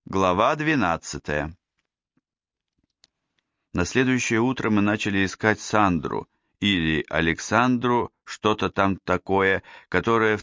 Глава 12. На следующее утро мы начали искать Сандру, или Александру, что-то там такое, которая в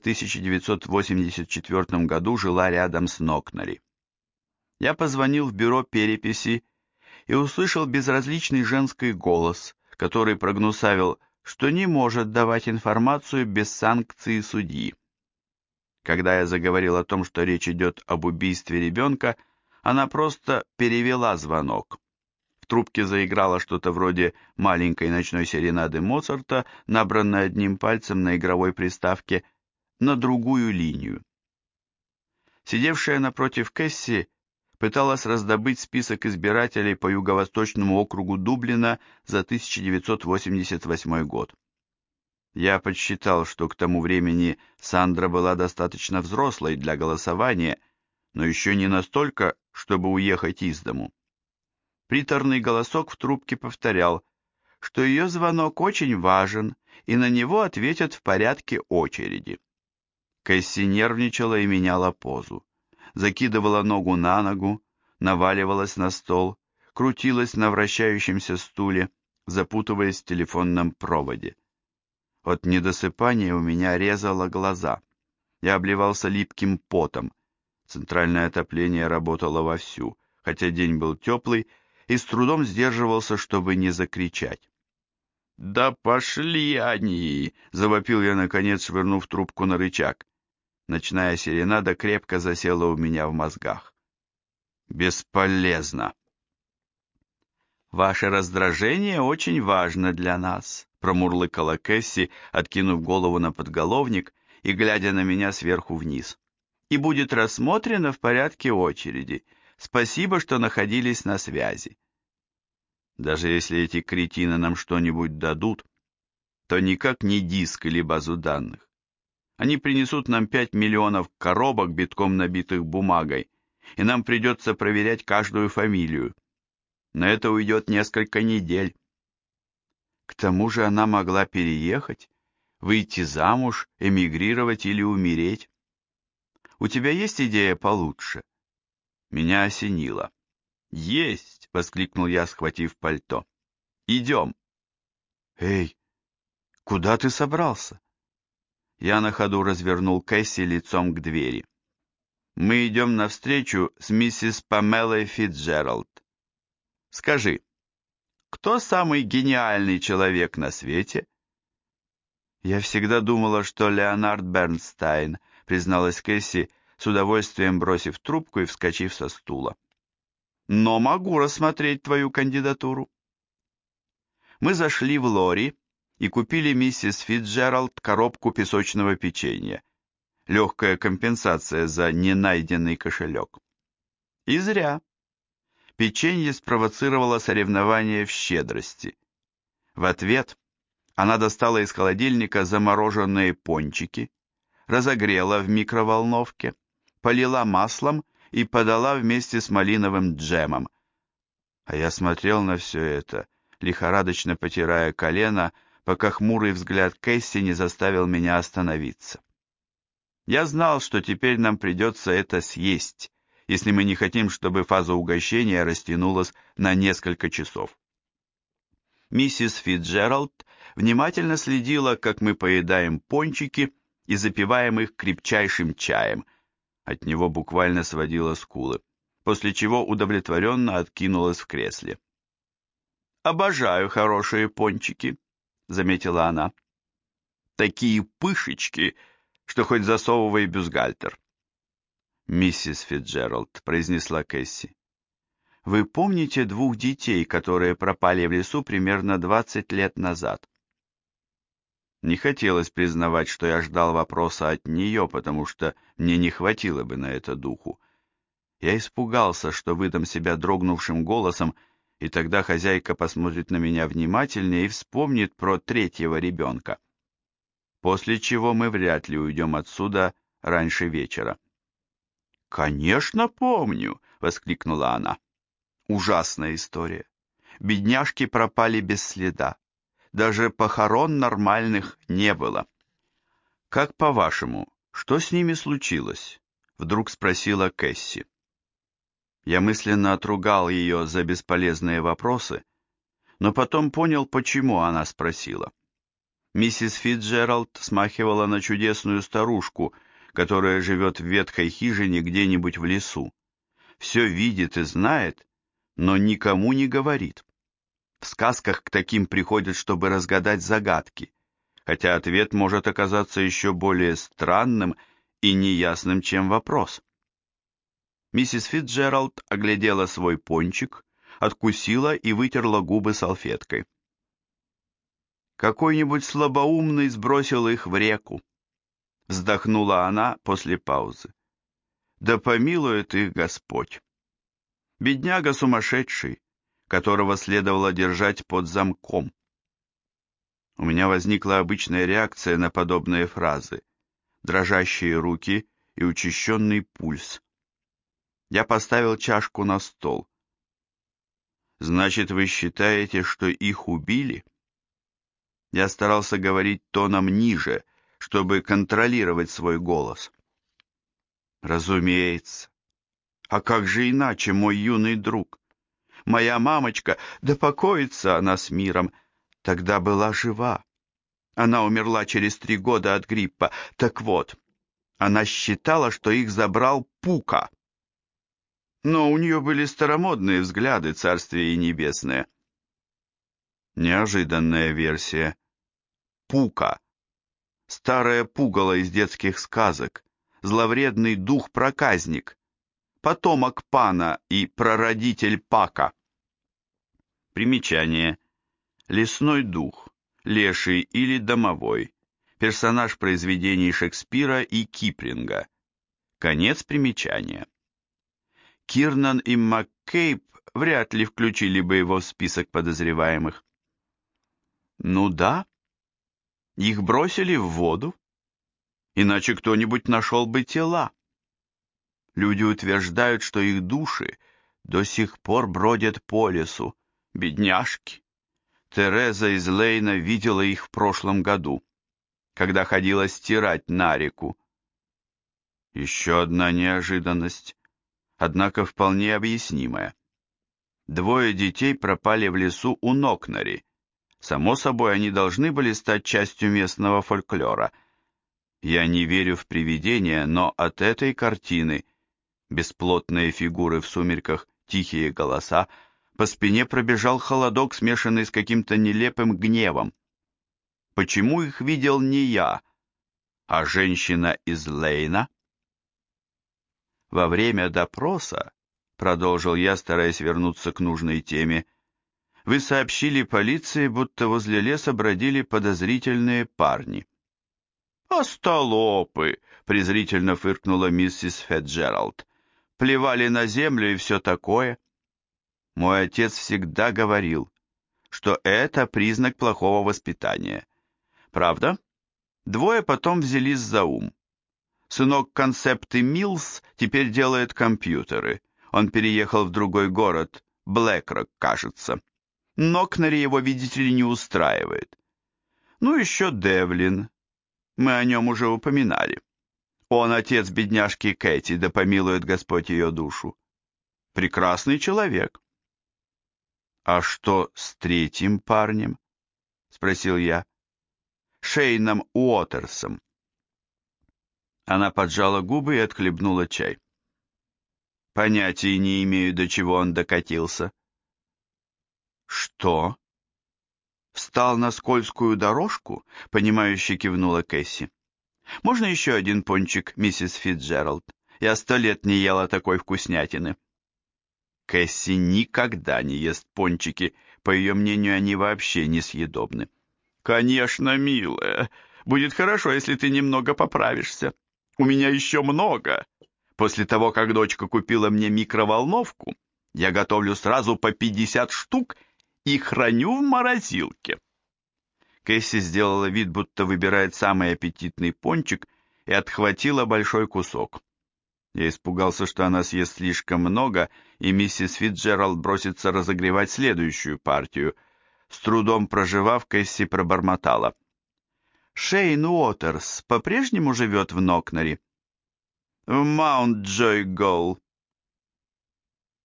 1984 году жила рядом с Нокнари. Я позвонил в бюро переписи и услышал безразличный женский голос, который прогнусавил, что не может давать информацию без санкции судьи. Когда я заговорил о том, что речь идет об убийстве ребенка, она просто перевела звонок. В трубке заиграло что-то вроде маленькой ночной серенады Моцарта, набранной одним пальцем на игровой приставке, на другую линию. Сидевшая напротив Кэсси пыталась раздобыть список избирателей по юго-восточному округу Дублина за 1988 год. Я подсчитал, что к тому времени Сандра была достаточно взрослой для голосования, но еще не настолько, чтобы уехать из дому. Приторный голосок в трубке повторял, что ее звонок очень важен, и на него ответят в порядке очереди. Кэсси нервничала и меняла позу. Закидывала ногу на ногу, наваливалась на стол, крутилась на вращающемся стуле, запутываясь в телефонном проводе. От недосыпания у меня резало глаза. Я обливался липким потом. Центральное отопление работало вовсю, хотя день был теплый, и с трудом сдерживался, чтобы не закричать. «Да пошли они!» — завопил я, наконец, швырнув трубку на рычаг. Ночная серенада крепко засела у меня в мозгах. «Бесполезно!» «Ваше раздражение очень важно для нас», — промурлыкала Кэсси, откинув голову на подголовник и глядя на меня сверху вниз. «И будет рассмотрено в порядке очереди. Спасибо, что находились на связи». Даже если эти кретины нам что-нибудь дадут, то никак не диск или базу данных. Они принесут нам 5 миллионов коробок, битком набитых бумагой, и нам придется проверять каждую фамилию. На это уйдет несколько недель. К тому же она могла переехать, выйти замуж, эмигрировать или умереть. У тебя есть идея получше? Меня осенило. «Есть!» — воскликнул я, схватив пальто. «Идем!» «Эй, куда ты собрался?» Я на ходу развернул Кэсси лицом к двери. «Мы идем навстречу с миссис Памелой Фитцджеральд. Скажи, кто самый гениальный человек на свете?» «Я всегда думала, что Леонард Бернстайн», — призналась Кэсси, с удовольствием бросив трубку и вскочив со стула. «Но могу рассмотреть твою кандидатуру». Мы зашли в Лори и купили миссис Фитцджеральд коробку песочного печенья. Легкая компенсация за ненайденный кошелек. И зря. Печенье спровоцировало соревнование в щедрости. В ответ она достала из холодильника замороженные пончики, разогрела в микроволновке, полила маслом и подала вместе с малиновым джемом. А я смотрел на все это, лихорадочно потирая колено, пока хмурый взгляд Кэсси не заставил меня остановиться. Я знал, что теперь нам придется это съесть, если мы не хотим, чтобы фаза угощения растянулась на несколько часов. Миссис Фитцджеральд внимательно следила, как мы поедаем пончики и запиваем их крепчайшим чаем. От него буквально сводило скулы, после чего удовлетворенно откинулась в кресле. «Обожаю хорошие пончики», — заметила она. «Такие пышечки, что хоть засовывай бюстгальтер». «Миссис Фитцджеральд», — произнесла Кэсси, — «вы помните двух детей, которые пропали в лесу примерно 20 лет назад?» Не хотелось признавать, что я ждал вопроса от нее, потому что мне не хватило бы на это духу. Я испугался, что выдам себя дрогнувшим голосом, и тогда хозяйка посмотрит на меня внимательнее и вспомнит про третьего ребенка. После чего мы вряд ли уйдем отсюда раньше вечера. «Конечно помню!» — воскликнула она. «Ужасная история. Бедняжки пропали без следа. Даже похорон нормальных не было». «Как по-вашему, что с ними случилось?» — вдруг спросила Кэсси. Я мысленно отругал ее за бесполезные вопросы, но потом понял, почему она спросила. Миссис Фитджеральд смахивала на чудесную старушку, которая живет в ветхой хижине где-нибудь в лесу. Все видит и знает, но никому не говорит. В сказках к таким приходят, чтобы разгадать загадки, хотя ответ может оказаться еще более странным и неясным, чем вопрос. Миссис Фитджеральд оглядела свой пончик, откусила и вытерла губы салфеткой. Какой-нибудь слабоумный сбросил их в реку. Вздохнула она после паузы. Да помилует их Господь. Бедняга сумасшедший, которого следовало держать под замком. У меня возникла обычная реакция на подобные фразы. Дрожащие руки и учащенный пульс. Я поставил чашку на стол. Значит, вы считаете, что их убили? Я старался говорить тоном ниже, чтобы контролировать свой голос. Разумеется. А как же иначе, мой юный друг? Моя мамочка, да покоится она с миром, тогда была жива. Она умерла через 3 года от гриппа. Так вот, она считала, что их забрал Пука. Но у нее были старомодные взгляды, царствие и небесное. Неожиданная версия. Пука. Старое пугало из детских сказок. Зловредный дух-проказник. Потомок Пана и прародитель Пака. Примечание. Лесной дух, леший или домовой. Персонаж произведений Шекспира и Киплинга. Конец примечания. Кирнан и МакКейб вряд ли включили бы его в список подозреваемых. Ну да, их бросили в воду, иначе кто-нибудь нашел бы тела. Люди утверждают, что их души до сих пор бродят по лесу, бедняжки. Тереза из Лейна видела их в прошлом году, когда ходила стирать на реку. Еще одна неожиданность, однако вполне объяснимая. 2 детей пропали в лесу у Нокнари. Само собой, они должны были стать частью местного фольклора. Я не верю в привидения, но от этой картины, бесплотные фигуры в сумерках, тихие голоса, по спине пробежал холодок, смешанный с каким-то нелепым гневом. Почему их видел не я, а женщина из Лейна? Во время допроса, продолжил я, стараясь вернуться к нужной теме, вы сообщили полиции, будто возле леса бродили подозрительные парни. «Остолопы!» — презрительно фыркнула миссис Фитджеральд. «Плевали на землю и все такое». Мой отец всегда говорил, что это признак плохого воспитания. Правда? 2 потом взялись за ум. Сынок концепты Милс теперь делает компьютеры. Он переехал в другой город, Блэкрок, кажется. Нокнари его, видите ли, не устраивает. Ну, еще Девлин. Мы о нем уже упоминали. Он отец бедняжки Кэти, да помилует Господь ее душу. Прекрасный человек. «А что с 3-м парнем?» — спросил я. «Шейном Уотерсом». Она поджала губы и отхлебнула чай. Понятия не имею, до чего он докатился. «Что?» «Встал на скользкую дорожку?» — понимающе кивнула Кэсси. «Можно еще один пончик, миссис Фитджеральд? Я 100 лет не ела такой вкуснятины». Кэсси никогда не ест пончики, по ее мнению, они вообще несъедобны. «Конечно, милая. Будет хорошо, если ты немного поправишься. У меня еще много. После того, как дочка купила мне микроволновку, я готовлю сразу по 50 штук и храню в морозилке». Кэсси сделала вид, будто выбирает самый аппетитный пончик, и отхватила большой кусок. Я испугался, что она съест слишком много, и миссис Фитджеральд бросится разогревать следующую партию. С трудом прожевав, Кэсси пробормотала. «Шейн Уотерс по-прежнему живет в Нокнари?» «В Маунт-Джой-Гоул».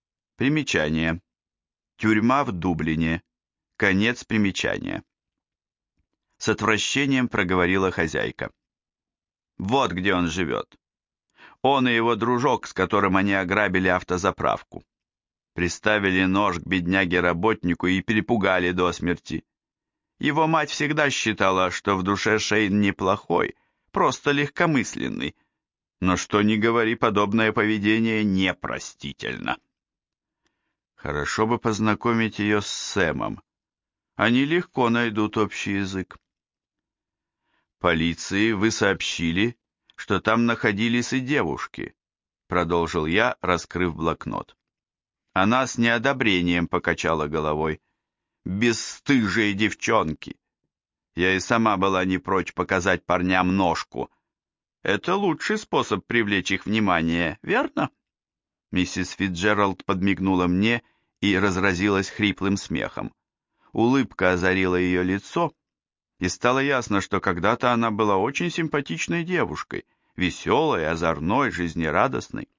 Примечание. Тюрьма в Дублине. Конец примечания. С отвращением проговорила хозяйка. Вот где он живет. Он и его дружок, с которым они ограбили автозаправку. Приставили нож к бедняге-работнику и перепугали до смерти. Его мать всегда считала, что в душе Шейн неплохой, просто легкомысленный. Но что ни говори, подобное поведение непростительно. Хорошо бы познакомить ее с Сэмом. Они легко найдут общий язык. Полиции вы сообщили, что там находились и девушки, продолжил я, раскрыв блокнот. Она с неодобрением покачала головой. Бесстыжие девчонки! Я и сама была не прочь показать парням ножку. Это лучший способ привлечь их внимание, верно? Миссис Фитджеральд подмигнула мне и разразилась хриплым смехом. Улыбка озарила ее лицо, и стало ясно, что когда-то она была очень симпатичной девушкой, веселой, озорной, жизнерадостной.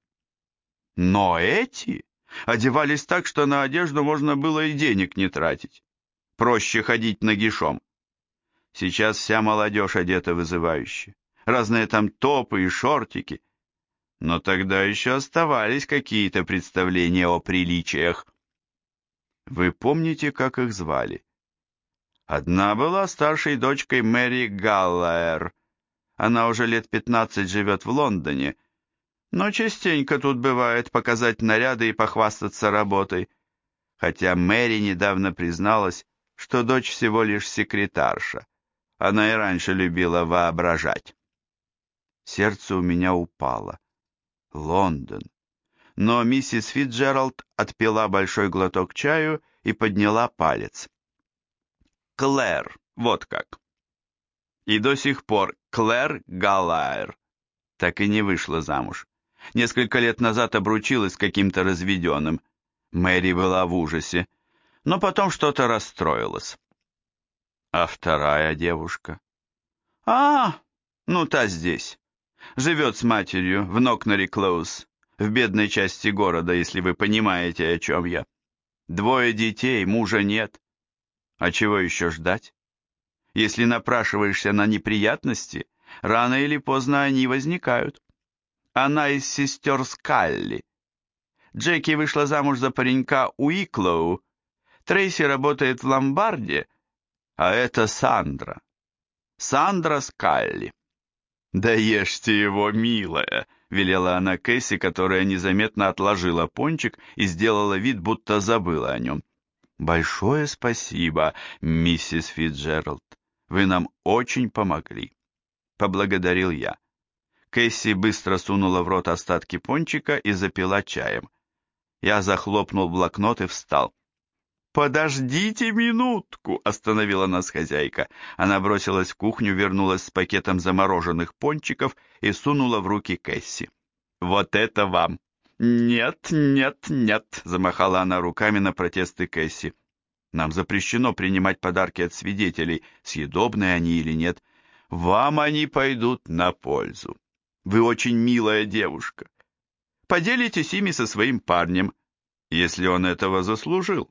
Но эти одевались так, что на одежду можно было и денег не тратить. Проще ходить нагишом. Сейчас вся молодежь одета вызывающе. Разные там топы и шортики. Но тогда еще оставались какие-то представления о приличиях. Вы помните, как их звали? Одна была старшей дочкой Мэри Галлаэр. Она уже лет 15 живет в Лондоне, но частенько тут бывает показать наряды и похвастаться работой. Хотя Мэри недавно призналась, что дочь всего лишь секретарша. Она и раньше любила воображать. Сердце у меня упало. Лондон. Но миссис Фитджеральд отпила большой глоток чаю и подняла палец. Клэр, вот как. И до сих пор Клэр Галлаэр так и не вышла замуж. Несколько лет назад обручилась с каким-то разведенным. Мэри была в ужасе, но потом что-то расстроилась. А вторая девушка? Ну та здесь. Живет с матерью в Нокнери-Клоуз, в бедной части города, если вы понимаете, о чем я. 2 детей, мужа нет. А чего еще ждать? Если напрашиваешься на неприятности, рано или поздно они возникают. Она из сестер Скалли. Джеки вышла замуж за паренька Уиклоу, Трейси работает в ломбарде, а это Сандра. Сандра Скалли. «Да ешьте его, милая», — велела она Кэсси, которая незаметно отложила пончик и сделала вид, будто забыла о нем. «Большое спасибо, миссис Фитджеральд. Вы нам очень помогли», — поблагодарил я. Кэсси быстро сунула в рот остатки пончика и запила чаем. Я захлопнул блокнот и встал. «Подождите минутку!» — остановила нас хозяйка. Она бросилась в кухню, вернулась с пакетом замороженных пончиков и сунула в руки Кэсси. «Вот это вам!» «Нет, нет, нет!» — замахала она руками на протесты Кэсси. «Нам запрещено принимать подарки от свидетелей, съедобные они или нет. Вам они пойдут на пользу. Вы очень милая девушка. Поделитесь ими со своим парнем, если он этого заслужил».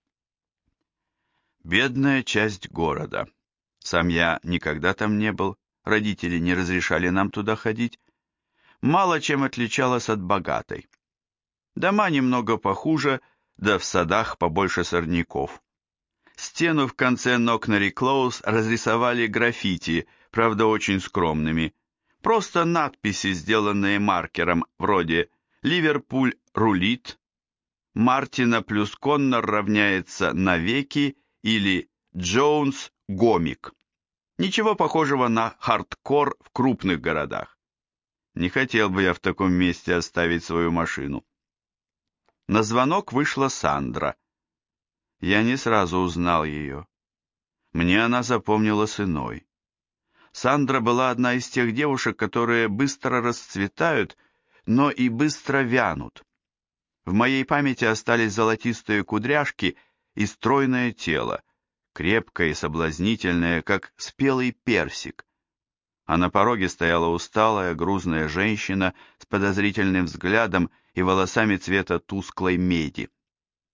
Бедная часть города. Сам я никогда там не был, родители не разрешали нам туда ходить. Мало чем отличалась от богатой. Дома немного похуже, да в садах побольше сорняков. Стену в конце Нокнери-Клоуз разрисовали граффити, правда очень скромными. Просто надписи, сделанные маркером, вроде «Ливерпуль рулит», «Мартина плюс Коннор равняется навеки» или «Джонс гомик». Ничего похожего на хардкор в крупных городах. Не хотел бы я в таком месте оставить свою машину. На звонок вышла Сандра. Я не сразу узнал ее. Мне она запомнилась иной. Сандра была одна из тех девушек, которые быстро расцветают, но и быстро вянут. В моей памяти остались золотистые кудряшки и стройное тело, крепкое и соблазнительное, как спелый персик. А на пороге стояла усталая, грузная женщина с подозрительным взглядом и волосами цвета тусклой меди.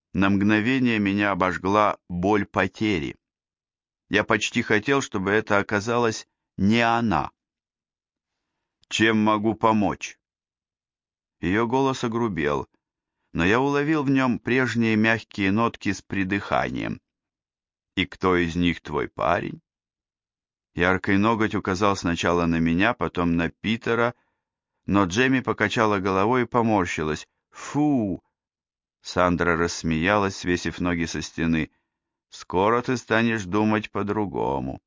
На мгновение меня обожгла боль потери. Я почти хотел, чтобы это оказалась не она. «Чем могу помочь?» Ее голос огрубел, но я уловил в нем прежние мягкие нотки с придыханием. «И кто из них твой парень?» Яркий ноготь указал сначала на меня, потом на Питера, но Джемми покачала головой и поморщилась. «Фу!» Сандра рассмеялась, свесив ноги со стены. «Скоро ты станешь думать по-другому».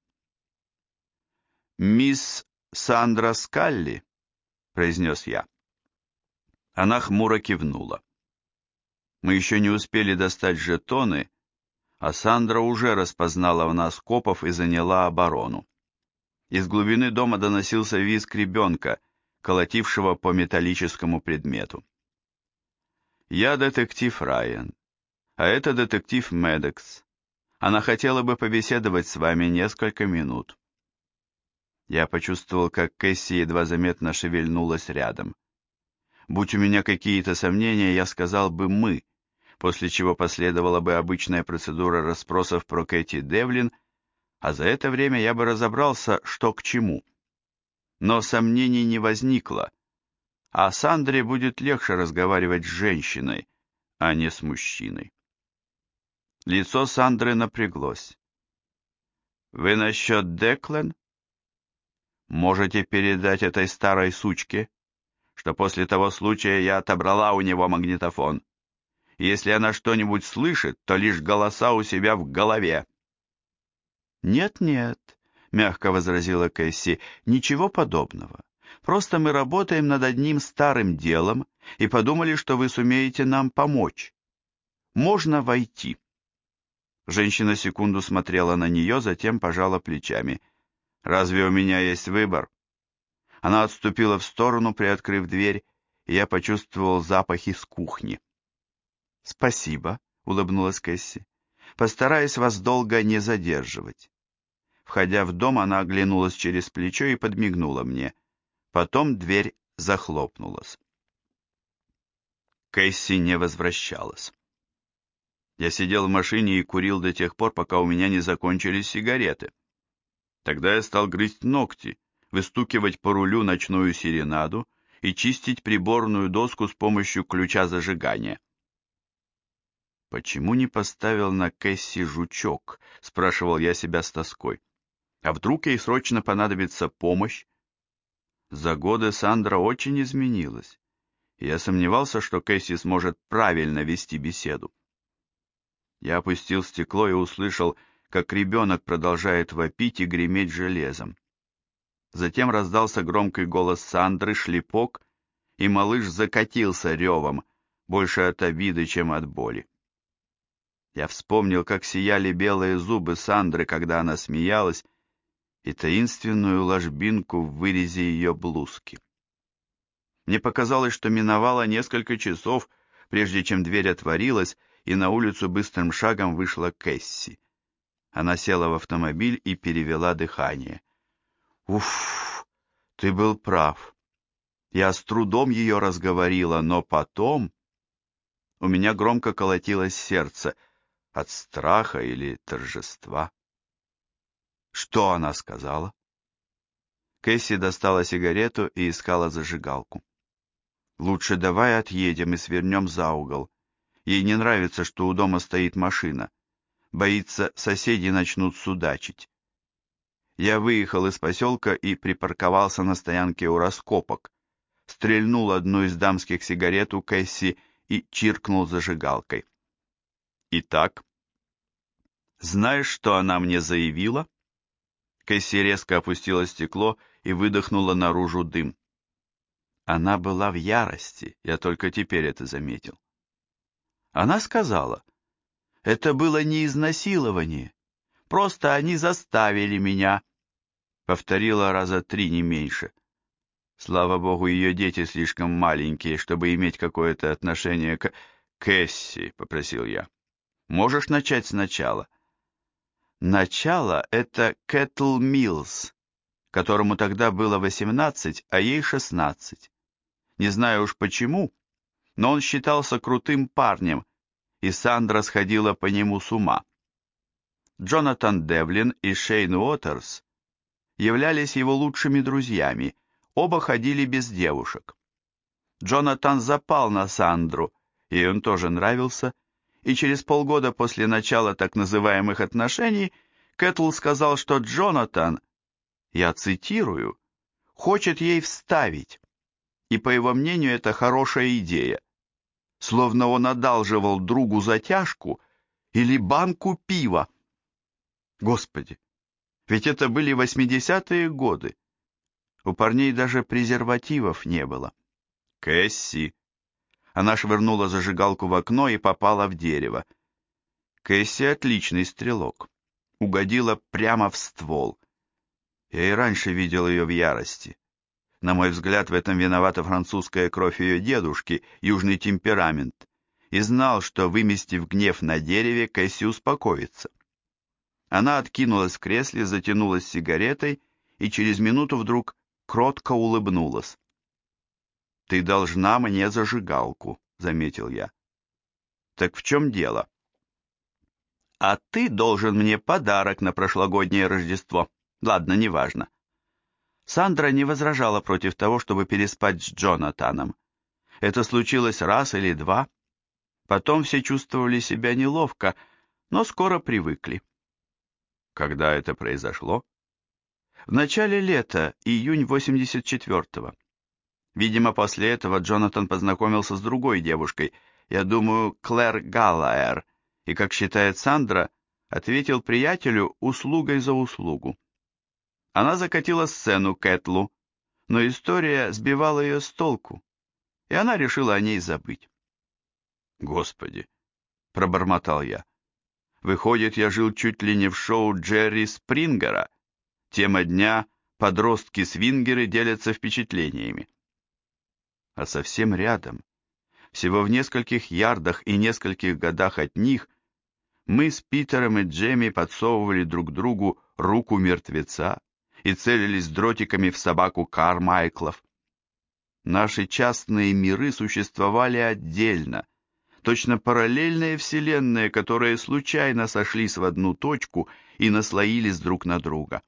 «Мисс Сандра Скалли?» — произнес я. Она хмуро кивнула. Мы еще не успели достать жетоны, а Сандра уже распознала в нас копов и заняла оборону. Из глубины дома доносился визг ребенка, колотившего по металлическому предмету. «Я детектив Райан, а это детектив Медекс. Она хотела бы побеседовать с вами несколько минут». Я почувствовал, как Кэсси едва заметно шевельнулась рядом. Будь у меня какие-то сомнения, я сказал бы «мы», после чего последовала бы обычная процедура расспросов про Кэти Девлин, а за это время я бы разобрался, что к чему. Но сомнений не возникло, а Сандре будет легче разговаривать с женщиной, а не с мужчиной. Лицо Сандры напряглось. «Вы насчет Деклан? Можете передать этой старой сучке, что после того случая я отобрала у него магнитофон. Если она что-нибудь слышит, то лишь голоса у себя в голове». «Нет-нет», — мягко возразила Кэсси, — «ничего подобного. Просто мы работаем над одним старым делом и подумали, что вы сумеете нам помочь. Можно войти». Женщина секунду смотрела на нее, затем пожала плечами. «Разве у меня есть выбор?» Она отступила в сторону, приоткрыв дверь, и я почувствовал запах из кухни. «Спасибо», — улыбнулась Кэсси. «Постараюсь вас долго не задерживать». Входя в дом, она оглянулась через плечо и подмигнула мне. Потом дверь захлопнулась. Кэсси не возвращалась. Я сидел в машине и курил до тех пор, пока у меня не закончились сигареты. Тогда я стал грызть ногти, выстукивать по рулю ночную серенаду и чистить приборную доску с помощью ключа зажигания. «Почему не поставил на Кэсси жучок?» — спрашивал я себя с тоской. «А вдруг ей срочно понадобится помощь?» За годы Сандра очень изменилась, и я сомневался, что Кэсси сможет правильно вести беседу. Я опустил стекло и услышал, как ребенок продолжает вопить и греметь железом. Затем раздался громкий голос Сандры, шлепок, и малыш закатился ревом, больше от обиды, чем от боли. Я вспомнил, как сияли белые зубы Сандры, когда она смеялась, и таинственную ложбинку в вырезе ее блузки. Мне показалось, что миновало несколько часов, прежде чем дверь отворилась, и на улицу быстрым шагом вышла Кэсси. Она села в автомобиль и перевела дыхание. «Уф, ты был прав. Я с трудом ее разговорила, но потом...» У меня громко колотилось сердце от страха или торжества. «Что она сказала?» Кэсси достала сигарету и искала зажигалку. «Лучше давай отъедем и свернем за угол. Ей не нравится, что у дома стоит машина. Боится, соседи начнут судачить». Я выехал из поселка и припарковался на стоянке у раскопок. Стрельнул одну из дамских сигарет у Кэсси и чиркнул зажигалкой. «Итак, знаешь, что она мне заявила?» Кэсси резко опустила стекло и выдохнула наружу дым. Она была в ярости, я только теперь это заметил. Она сказала, это было не изнасилование, просто они заставили меня. Повторила раза 3, не меньше. Слава богу, ее дети слишком маленькие, чтобы иметь какое-то отношение к... «Кэсси», — попросил я, — «можешь начать сначала?» Начало — это Кэтл Миллс, которому тогда было 18, а ей 16. Не знаю уж почему, но он считался крутым парнем и Сандра сходила по нему с ума. Джонатан Девлин и Шейн Уотерс являлись его лучшими друзьями, оба ходили без девушек. Джонатан запал на Сандру, ей он тоже нравился, и через полгода после начала так называемых отношений Кэтл сказал, что Джонатан, я цитирую, хочет ей вставить, и по его мнению это хорошая идея, словно он одалживал другу затяжку или банку пива. Господи, ведь это были 80-е годы. У парней даже презервативов не было. Кэсси. Она швырнула зажигалку в окно и попала в дерево. Кэсси отличный стрелок. Угодила прямо в ствол. Я и раньше видел ее в ярости. На мой взгляд, в этом виновата французская кровь ее дедушки, южный темперамент. И знал, что, выместив гнев на дереве, Кэсси успокоится. Она откинулась в кресле, затянулась сигаретой и через минуту вдруг кротко улыбнулась. «Ты должна мне зажигалку», — заметил я. «Так в чем дело?» «А ты должен мне подарок на прошлогоднее Рождество. Ладно, неважно». Сандра не возражала против того, чтобы переспать с Джонатаном. Это случилось раз или два. Потом все чувствовали себя неловко, но скоро привыкли. Когда это произошло? В начале лета, июнь 84-го. Видимо, после этого Джонатан познакомился с другой девушкой, я думаю, Клэр Галлаэр, и, как считает Сандра, ответил приятелю услугой за услугу. Она закатила сцену Кэтлу, но история сбивала ее с толку, и она решила о ней забыть. «Господи!» — пробормотал я. «Выходит, я жил чуть ли не в шоу Джерри Спрингера. Тема дня «Подростки-свингеры делятся впечатлениями». А совсем рядом, всего в нескольких ярдах и нескольких годах от них, мы с Питером и Джемми подсовывали друг другу руку мертвеца и целились дротиками в собаку Кармайклов. Наши частные миры существовали отдельно, точно параллельные вселенные, которые случайно сошлись в одну точку и наслоились друг на друга.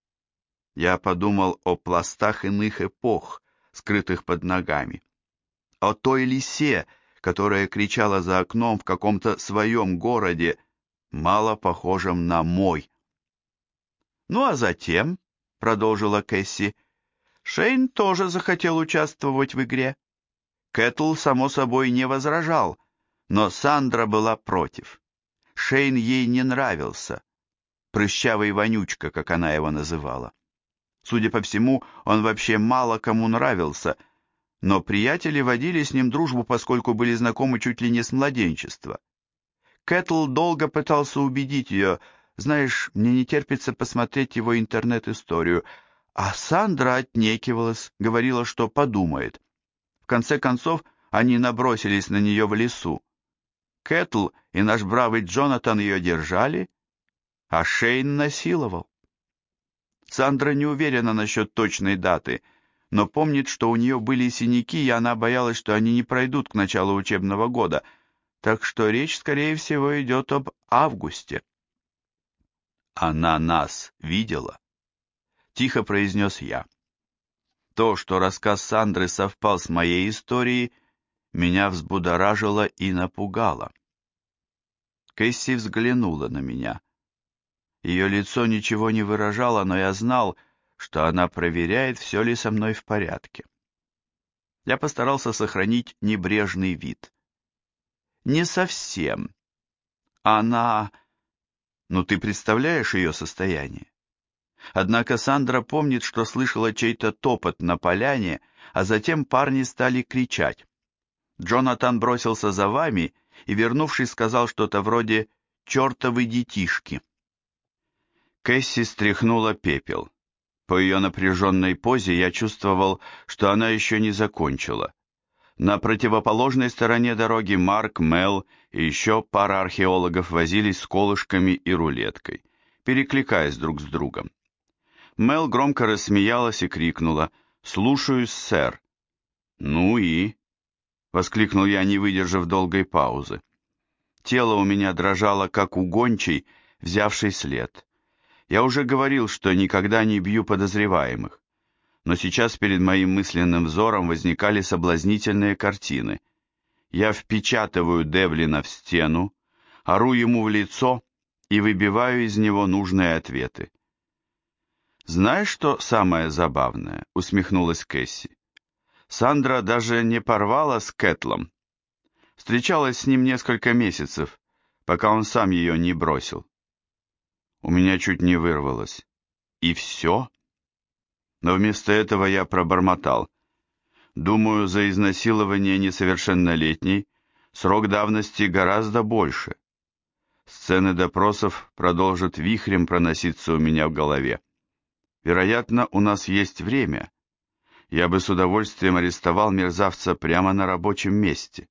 Я подумал о пластах иных эпох, скрытых под ногами, о той лисе, которая кричала за окном в каком-то своем городе, мало похожем на мой. «Ну а затем», — продолжила Кэсси, — «Шейн тоже захотел участвовать в игре. Кэтл, само собой, не возражал, но Сандра была против. Шейн ей не нравился. Прыщавый вонючка, как она его называла. Судя по всему, он вообще мало кому нравился, но приятели водили с ним дружбу, поскольку были знакомы чуть ли не с младенчества. Кэтл долго пытался убедить ее, знаешь, мне не терпится посмотреть его интернет-историю, а Сандра отнекивалась, говорила, что подумает. В конце концов, они набросились на нее в лесу. Кэтл и наш бравый Джонатан ее держали, а Шейн насиловал. Сандра не уверена насчет точной даты, но помнит, что у нее были синяки, и она боялась, что они не пройдут к началу учебного года, так что речь, скорее всего, идет об августе. «Она нас видела?» — тихо произнес я. То, что рассказ Сандры совпал с моей историей, меня взбудоражило и напугало. Кэсси взглянула на меня. Ее лицо ничего не выражало, но я знал, что она проверяет, все ли со мной в порядке. Я постарался сохранить небрежный вид. Не совсем. Она... Ну, ты представляешь ее состояние? Однако Сандра помнит, что слышала чей-то топот на поляне, а затем парни стали кричать. Джонатан бросился за вами и, вернувшись, сказал что-то вроде «чертовы детишки». Кэсси стряхнула пепел. По ее напряженной позе я чувствовал, что она еще не закончила. На противоположной стороне дороги Марк, Мел и еще пара археологов возились с колышками и рулеткой, перекликаясь друг с другом. Мел громко рассмеялась и крикнула: «Слушаюсь, сэр». «Ну и?» — воскликнул я, не выдержав долгой паузы. тело у меня дрожало, как у гончей, взявшей след. Я уже говорил, что никогда не бью подозреваемых, но сейчас перед моим мысленным взором возникали соблазнительные картины. Я впечатываю Девлина в стену, ору ему в лицо и выбиваю из него нужные ответы. «Знаешь, что самое забавное?» — усмехнулась Кэсси. «Сандра даже не порвала с Кэтлом. Встречалась с ним несколько месяцев, пока он сам ее не бросил. У меня чуть не вырвалось. И все?» Но вместо этого я пробормотал. «Думаю, за изнасилование несовершеннолетней срок давности гораздо больше». Сцены допросов продолжат вихрем проноситься у меня в голове. Вероятно, у нас есть время. Я бы с удовольствием арестовал мерзавца прямо на рабочем месте.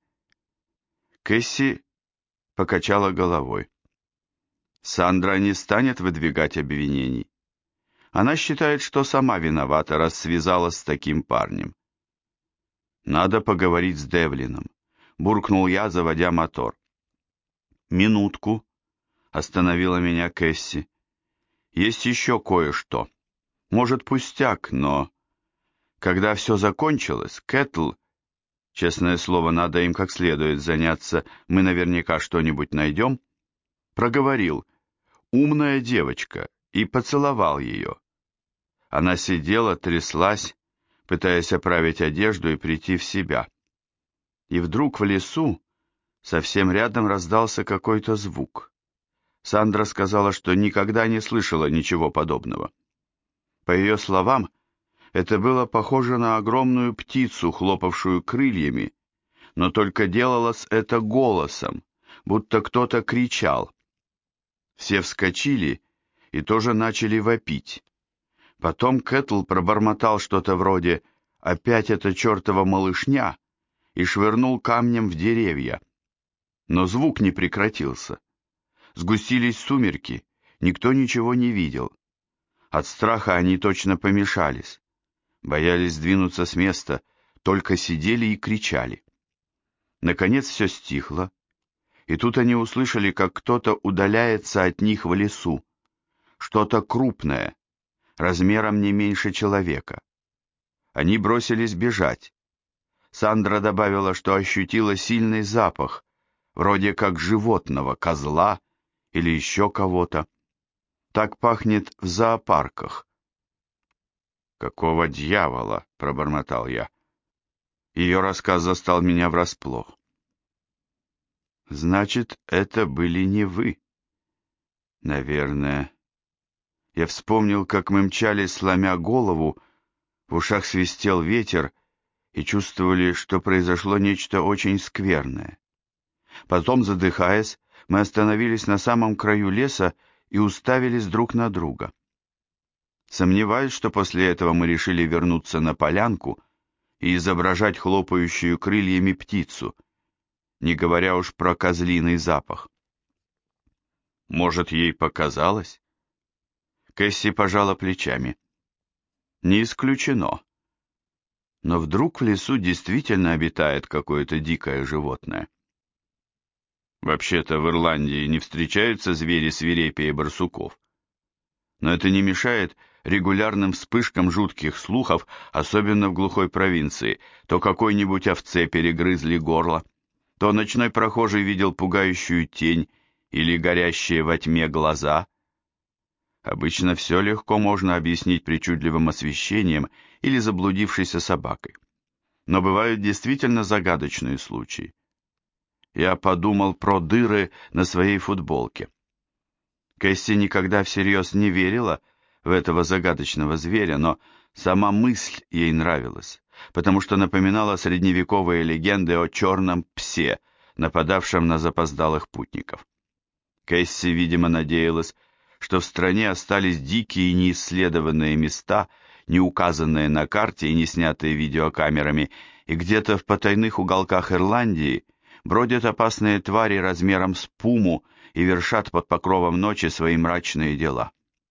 Кэсси покачала головой. Сандра не станет выдвигать обвинений. Она считает, что сама виновата, раз связалась с таким парнем. Надо поговорить с Девлином, буркнул я, заводя мотор. Минутку, остановила меня Кэсси. Есть еще кое-что. Может, пустяк, но... Когда все закончилось, Кэтл, честное слово, надо им как следует заняться, мы наверняка что-нибудь найдем, проговорил: «Умная девочка», и поцеловал ее. Она сидела, тряслась, пытаясь оправить одежду и прийти в себя. И вдруг в лесу совсем рядом раздался какой-то звук. Сандра сказала, что никогда не слышала ничего подобного. По ее словам, это было похоже на огромную птицу, хлопавшую крыльями, но только делалось это голосом, будто кто-то кричал. Все вскочили и тоже начали вопить. Потом Кэтл пробормотал что-то вроде «опять эта чертова малышня» и швырнул камнем в деревья. Но звук не прекратился. Сгустились сумерки, никто ничего не видел. От страха они точно помешались. Боялись сдвинуться с места, только сидели и кричали. Наконец все стихло, и тут они услышали, как кто-то удаляется от них в лесу. Что-то крупное, размером не меньше человека. Они бросились бежать. Сандра добавила, что ощутила сильный запах, вроде как животного, козла или еще кого-то. Так пахнет в зоопарках. «Какого дьявола?» — пробормотал я. Ее рассказ застал меня врасплох. «Значит, это были не вы?» «Наверное». Я вспомнил, как мы мчались, сломя голову, в ушах свистел ветер, и чувствовали, что произошло нечто очень скверное. Потом, задыхаясь, мы остановились на самом краю леса и уставились друг на друга. Сомневаюсь, что после этого мы решили вернуться на полянку и изображать хлопающую крыльями птицу, не говоря уж про козлиный запах. Может, ей показалось? Кэсси пожала плечами. Не исключено. Но вдруг в лесу действительно обитает какое-то дикое животное. Вообще-то в Ирландии не встречаются звери свирепее барсуков. Но это не мешает регулярным вспышкам жутких слухов, особенно в глухой провинции. То какой-нибудь овце перегрызли горло, то ночной прохожий видел пугающую тень или горящие во тьме глаза. Обычно все легко можно объяснить причудливым освещением или заблудившейся собакой. Но бывают действительно загадочные случаи. Я подумал про дыры на своей футболке. Кэсси никогда всерьез не верила в этого загадочного зверя, но сама мысль ей нравилась, потому что напоминала средневековые легенды о черном псе, нападавшем на запоздалых путников. Кэсси, видимо, надеялась, что в стране остались дикие неисследованные места, не указанные на карте и не снятые видеокамерами, и где-то в потайных уголках Ирландии бродят опасные твари размером с пуму и вершат под покровом ночи свои мрачные дела.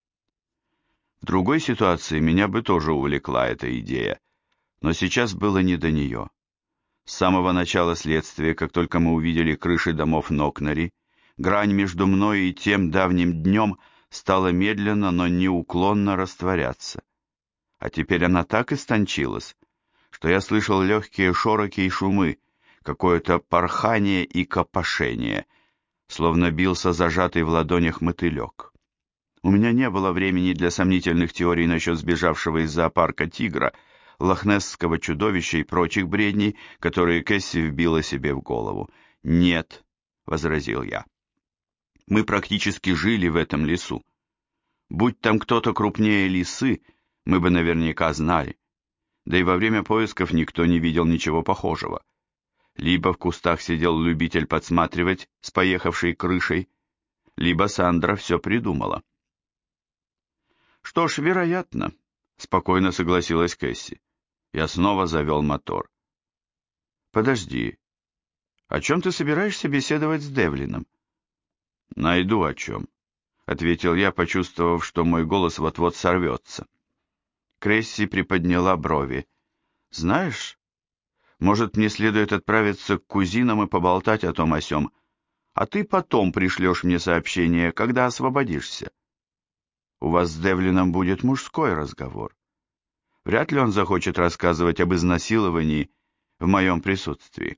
В другой ситуации меня бы тоже увлекла эта идея, но сейчас было не до нее. С самого начала следствия, как только мы увидели крыши домов Нокнари, грань между мной и тем давним днем стала медленно, но неуклонно растворяться. А теперь она так истончилась, что я слышал легкие шороки и шумы, какое-то порхание и копошение, словно бился зажатый в ладонях мотылек. У меня не было времени для сомнительных теорий насчет сбежавшего из зоопарка тигра, лохнесского чудовища и прочих бредней, которые Кэсси вбила себе в голову. «Нет», — возразил я, — «мы практически жили в этом лесу. Будь там кто-то крупнее лисы, мы бы наверняка знали. Да и во время поисков никто не видел ничего похожего. Либо в кустах сидел любитель подсматривать с поехавшей крышей, либо Сандра все придумала». «Что ж, вероятно», — спокойно согласилась Кэсси. Я снова завел мотор. «Подожди, о чем ты собираешься беседовать с Девлином?» «Найду о чем», — ответил я, почувствовав, что мой голос вот-вот сорвется. Кэсси приподняла брови. «Знаешь, может, мне следует отправиться к кузинам и поболтать о том о сём, а ты потом пришлешь мне сообщение, когда освободишься. У вас с Девлином будет мужской разговор. Вряд ли он захочет рассказывать об изнасиловании в моем присутствии».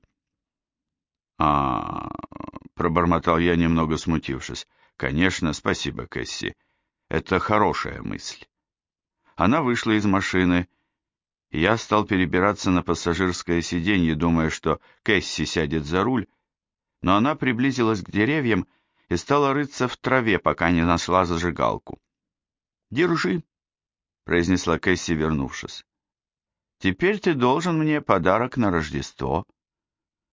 «А, — пробормотал я, немного смутившись, — конечно, спасибо, Кэсси. Это хорошая мысль». Она вышла из машины, и я стал перебираться на пассажирское сиденье, думая, что Кэсси сядет за руль, но она приблизилась к деревьям и стала рыться в траве, пока не нашла зажигалку. «Держи», — произнесла Кэсси, вернувшись. «Теперь ты должен мне подарок на Рождество».